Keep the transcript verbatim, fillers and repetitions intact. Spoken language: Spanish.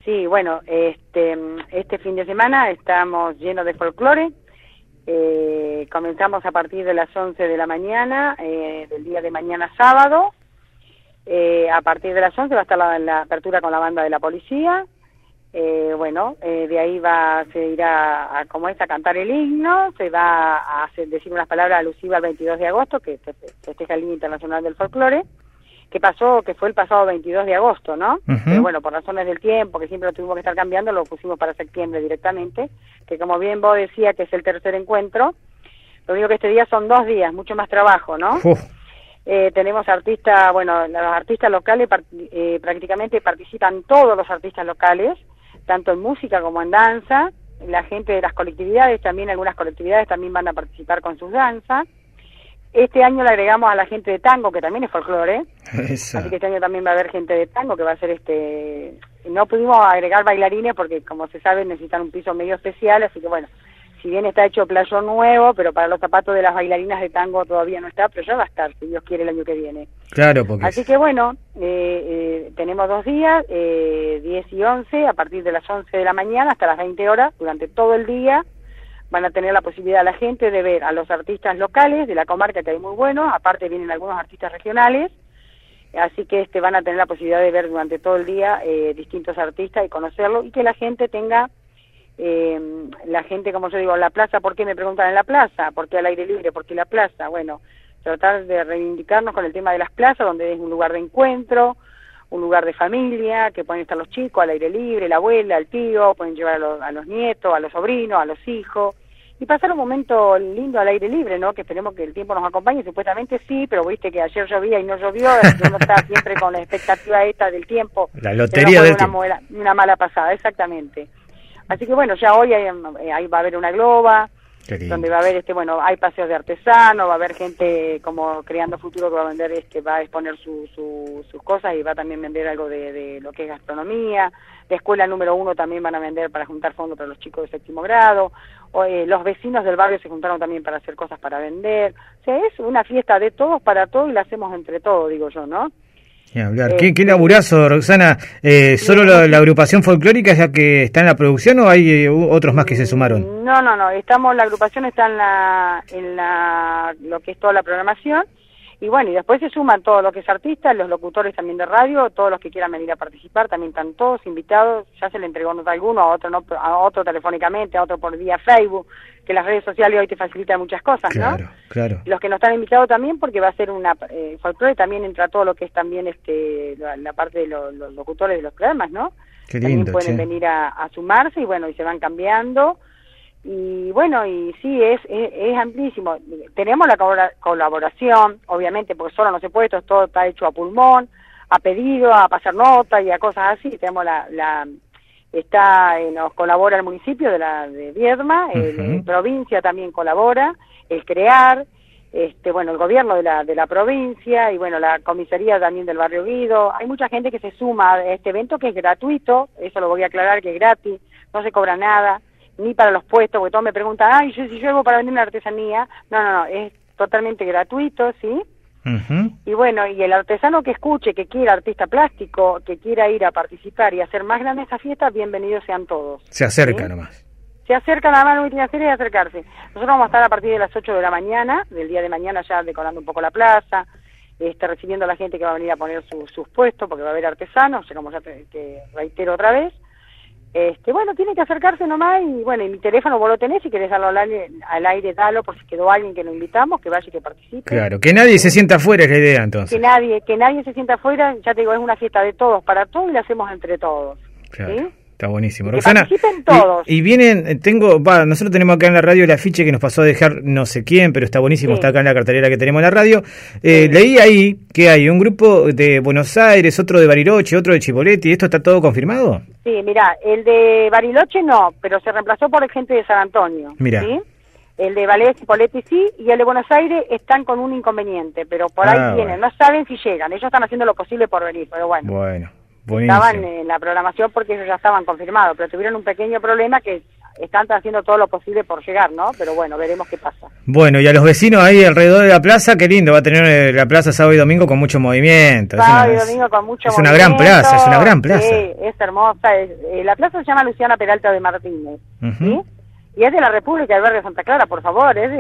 Sí, bueno, este, este fin de semana estamos llenos de folclore. Eh, comenzamos a partir de las once de la mañana, eh, del día de mañana sábado. Eh, a partir de las once va a estar la, la apertura con la banda de la policía. Eh, bueno, eh, de ahí va, se irá a, como es, a cantar el himno, se va a hacer, decir unas palabras alusivas al veintidós de agosto, que festeja el Día Internacional del Folclore, que pasó, que fue el pasado veintidós de agosto, ¿no? Uh-huh. Pero bueno, por razones del tiempo, que siempre lo tuvimos que estar cambiando, lo pusimos para septiembre directamente, que como bien vos decías que es el tercer encuentro, lo único que este día son dos días, mucho más trabajo, ¿no? Uh. Eh, tenemos artistas, bueno, los artistas locales eh, prácticamente participan todos los artistas locales, tanto en música como en danza. La gente de las colectividades, también algunas colectividades también van a participar con sus danzas. Este año le agregamos a la gente de tango, que también es folclore. Eso. Así que este año también va a haber gente de tango que va a ser este... No pudimos agregar bailarines porque, como se sabe, necesitan un piso medio especial, así que bueno, si bien está hecho playón nuevo, pero para los zapatos de las bailarinas de tango todavía no está, pero ya va a estar, si Dios quiere, el año que viene. Claro, porque... Así que bueno, eh, eh, tenemos dos días, eh, diez y once, a partir de las once de la mañana hasta las veinte horas, durante todo el día, van a tener la posibilidad la gente de ver a los artistas locales de la comarca, que hay muy buenos, aparte vienen algunos artistas regionales, así que este van a tener la posibilidad de ver durante todo el día eh, distintos artistas y conocerlos, y que la gente tenga... Eh, la gente, como yo digo, la plaza, ¿por qué me preguntan en la plaza? ¿Por qué al aire libre? ¿Por qué la plaza? Bueno, tratar de reivindicarnos con el tema de las plazas, donde es un lugar de encuentro, un lugar de familia, que pueden estar los chicos al aire libre, la abuela, el tío, pueden llevar a los, a los nietos, a los sobrinos, a los hijos, y pasar un momento lindo al aire libre, ¿no? Que esperemos que el tiempo nos acompañe, supuestamente sí, pero viste que ayer llovía y no llovió, uno está siempre con la expectativa esta del tiempo. La lotería del tiempo. Una, una mala pasada, exactamente. Así que bueno, ya hoy hay, ahí va a haber una globa, donde va a haber, este bueno, hay paseos de artesanos, va a haber gente como Creando Futuro que va a vender, este va a exponer su, su, sus cosas y va a también vender algo de, de lo que es gastronomía. La escuela número uno también van a vender para juntar fondos para los chicos de séptimo grado. O, eh, los vecinos del barrio se juntaron también para hacer cosas para vender. O sea, es una fiesta de todos para todos y la hacemos entre todos, digo yo, ¿no? Ni hablar. ¿Qué, qué laburazo, Roxana? Eh, ¿Solo la, la agrupación folclórica ya que está en la producción o hay eh, otros más que se sumaron? No, no, no. Estamos, la agrupación está en la, en la, lo que es toda la programación. Y bueno, y después se suman todos los que es artistas, los locutores también de radio, todos los que quieran venir a participar, también están todos invitados. Ya se le entregó nota a alguno, a otro no, a otro telefónicamente, a otro por vía Facebook, que las redes sociales hoy te facilitan muchas cosas, claro, ¿no? Claro, claro. Los que no están invitados también, porque va a ser una eh, folclore, también entra todo lo que es también este la, la parte de lo, los locutores de los programas, ¿no? Qué lindo, también pueden che. venir a, a sumarse y bueno, y se van cambiando. Y bueno, y sí, es, es, es amplísimo. Tenemos la colaboración, obviamente, porque solo no se puede, esto todo está hecho a pulmón, a pedido, a pasar nota y a cosas así. Tenemos la, la está, eh, nos colabora el municipio de la de Viedma, uh-huh. el, el provincia también colabora, el CREAR, este, bueno, el gobierno de la de la provincia y bueno, la comisaría también del barrio Guido. Hay mucha gente que se suma a este evento que es gratuito, eso lo voy a aclarar que es gratis, no se cobra nada, ni para los puestos, porque todos me preguntan, ay, yo si yo hago para vender una artesanía, no, no, no, es totalmente gratuito, ¿sí? Uh-huh. Y bueno, y el artesano que escuche, que quiera, artista plástico, que quiera ir a participar y hacer más grande esa fiesta, bienvenidos sean todos. Se acerca ¿sí? nomás. Se acerca, nada más lo que tiene que hacer es acercarse. Nosotros vamos a estar a partir de las ocho de la mañana, del día de mañana ya decorando un poco la plaza, este, recibiendo a la gente que va a venir a poner su, sus puestos, porque va a haber artesanos, como ya te, te reitero otra vez. Este, bueno, tiene que acercarse nomás y bueno, y mi teléfono vos lo tenés, si querés darlo al aire, al aire dalo por si quedó alguien que lo invitamos, que vaya y que participe. Claro, que nadie se sienta afuera es la idea entonces. Que nadie, que nadie se sienta afuera, ya te digo, es una fiesta de todos, para todos y la hacemos entre todos. Claro. ¿Sí? Está buenísimo. Que Roxana, participen todos. Y, y vienen, tengo, va, nosotros tenemos acá en la radio el afiche que nos pasó a dejar no sé quién, pero está buenísimo, sí. Está acá en la cartelera que tenemos en la radio. Eh, sí. Leí ahí que hay un grupo de Buenos Aires, otro de Bariloche, otro de Chipoleti, ¿esto está todo confirmado? Sí, mira, el de Bariloche no, pero se reemplazó por el gente de San Antonio. Mira. ¿Sí? El de Valencia y Chipoleti sí, y el de Buenos Aires están con un inconveniente, pero por ahí ah, vienen, bueno. No saben si llegan, ellos están haciendo lo posible por venir, pero bueno. Bueno. Buenísimo. Estaban en la programación porque ellos ya estaban confirmados, pero tuvieron un pequeño problema que están haciendo todo lo posible por llegar, ¿no? Pero bueno, veremos qué pasa. Bueno, y a los vecinos ahí alrededor de la plaza, qué lindo, va a tener la plaza sábado y domingo con mucho movimiento. Sábado y domingo con mucho es movimiento. Es una gran plaza, es una gran plaza. Sí, es hermosa. Es, eh, la plaza se llama Luciana Peralta de Martínez, uh-huh. ¿sí? Y es de la República del Barrio Santa Clara, por favor, es de